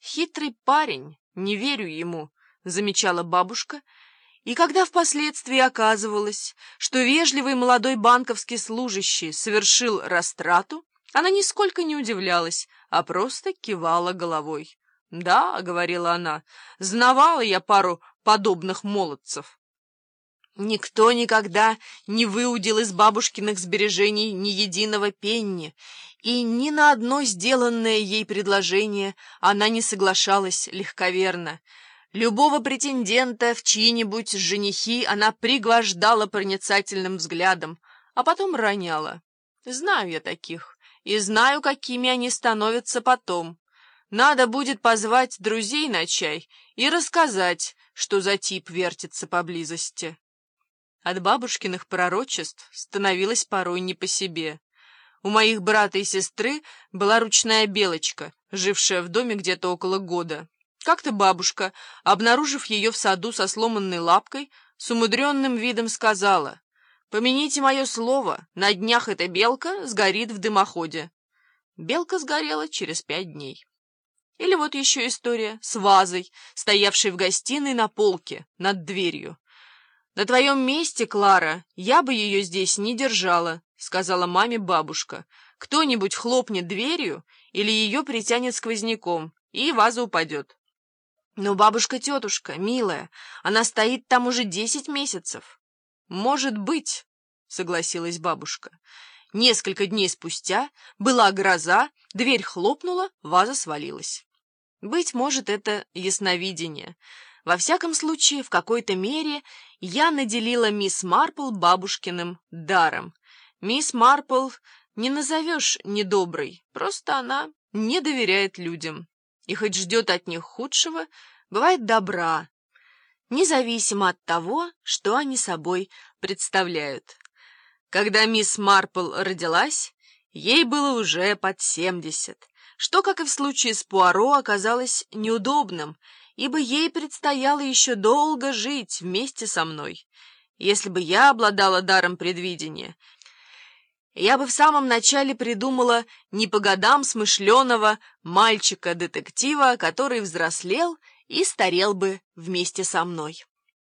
«Хитрый парень, не верю ему», — замечала бабушка, и когда впоследствии оказывалось, что вежливый молодой банковский служащий совершил растрату, она нисколько не удивлялась, а просто кивала головой. «Да», — говорила она, — «знавала я пару подобных молодцев». Никто никогда не выудил из бабушкиных сбережений ни единого пенни, и ни на одно сделанное ей предложение она не соглашалась легковерно. Любого претендента в чьи-нибудь женихи она пригвождала проницательным взглядом, а потом роняла. Знаю я таких, и знаю, какими они становятся потом. Надо будет позвать друзей на чай и рассказать, что за тип вертится поблизости. От бабушкиных пророчеств становилось порой не по себе. У моих брата и сестры была ручная белочка, жившая в доме где-то около года. Как-то бабушка, обнаружив ее в саду со сломанной лапкой, с умудренным видом сказала: «Помяните мое слово, на днях эта белка сгорит в дымоходе». Белка сгорела через 5 дней. Или вот еще история с вазой, стоявшей в гостиной на полке над дверью. «На твоем месте, Клара, я бы ее здесь не держала», — сказала маме бабушка. «Кто-нибудь хлопнет дверью или ее притянет сквозняком, и ваза упадет». «Но бабушка-тетушка, милая, она стоит там уже 10 месяцев». «Может быть», — согласилась бабушка. Несколько дней спустя была гроза, дверь хлопнула, ваза свалилась. Быть может, это ясновидение. Во всяком случае, в какой-то мере я наделила мисс Марпл бабушкиным даром. Мисс Марпл не назовешь недоброй, просто она не доверяет людям. И хоть ждет от них худшего, бывает добра, независимо от того, что они собой представляют. Когда мисс Марпл родилась, ей было уже под 70, что, как и в случае с Пуаро, оказалось неудобным, ибо ей предстояло еще долго жить вместе со мной. Если бы я обладала даром предвидения, я бы в самом начале придумала не по годам смышленого мальчика-детектива, который взрослел и старел бы вместе со мной.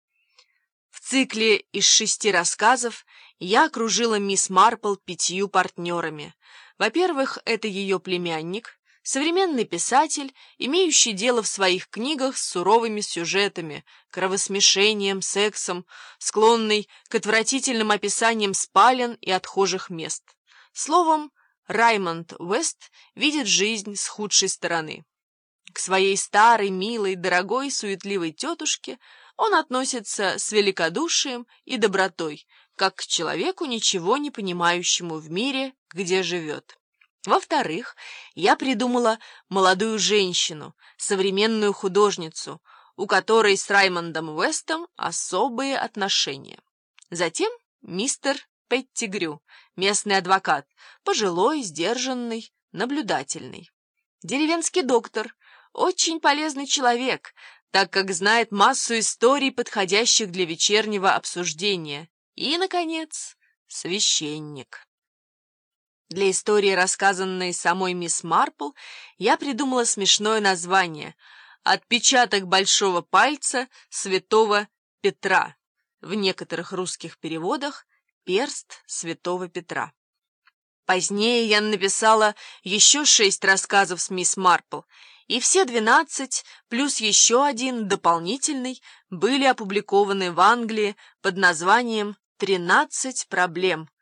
В цикле из 6 рассказов я окружила мисс Марпл 5 партнерами. Во-первых, это ее племянник, современный писатель, имеющий дело в своих книгах с суровыми сюжетами, кровосмешением, сексом, склонный к отвратительным описаниям спален и отхожих мест. Словом, Раймонд Уэст видит жизнь с худшей стороны. К своей старой, милой, дорогой, суетливой тетушке он относится с великодушием и добротой, как к человеку, ничего не понимающему в мире, где живет. Во-вторых, я придумала молодую женщину, современную художницу, у которой с Раймондом Уэстом особые отношения. Затем мистер Петтигрю, местный адвокат, пожилой, сдержанный, наблюдательный. Деревенский доктор, очень полезный человек, так как знает массу историй, подходящих для вечернего обсуждения. И, наконец, священник. Для истории, рассказанной самой мисс Марпл, я придумала смешное название «Отпечаток большого пальца святого Петра». В некоторых русских переводах «Перст святого Петра». Позднее я написала еще 6 рассказов с мисс Марпл, и все 12, плюс еще один дополнительный, были опубликованы в Англии под названием «13 проблем»,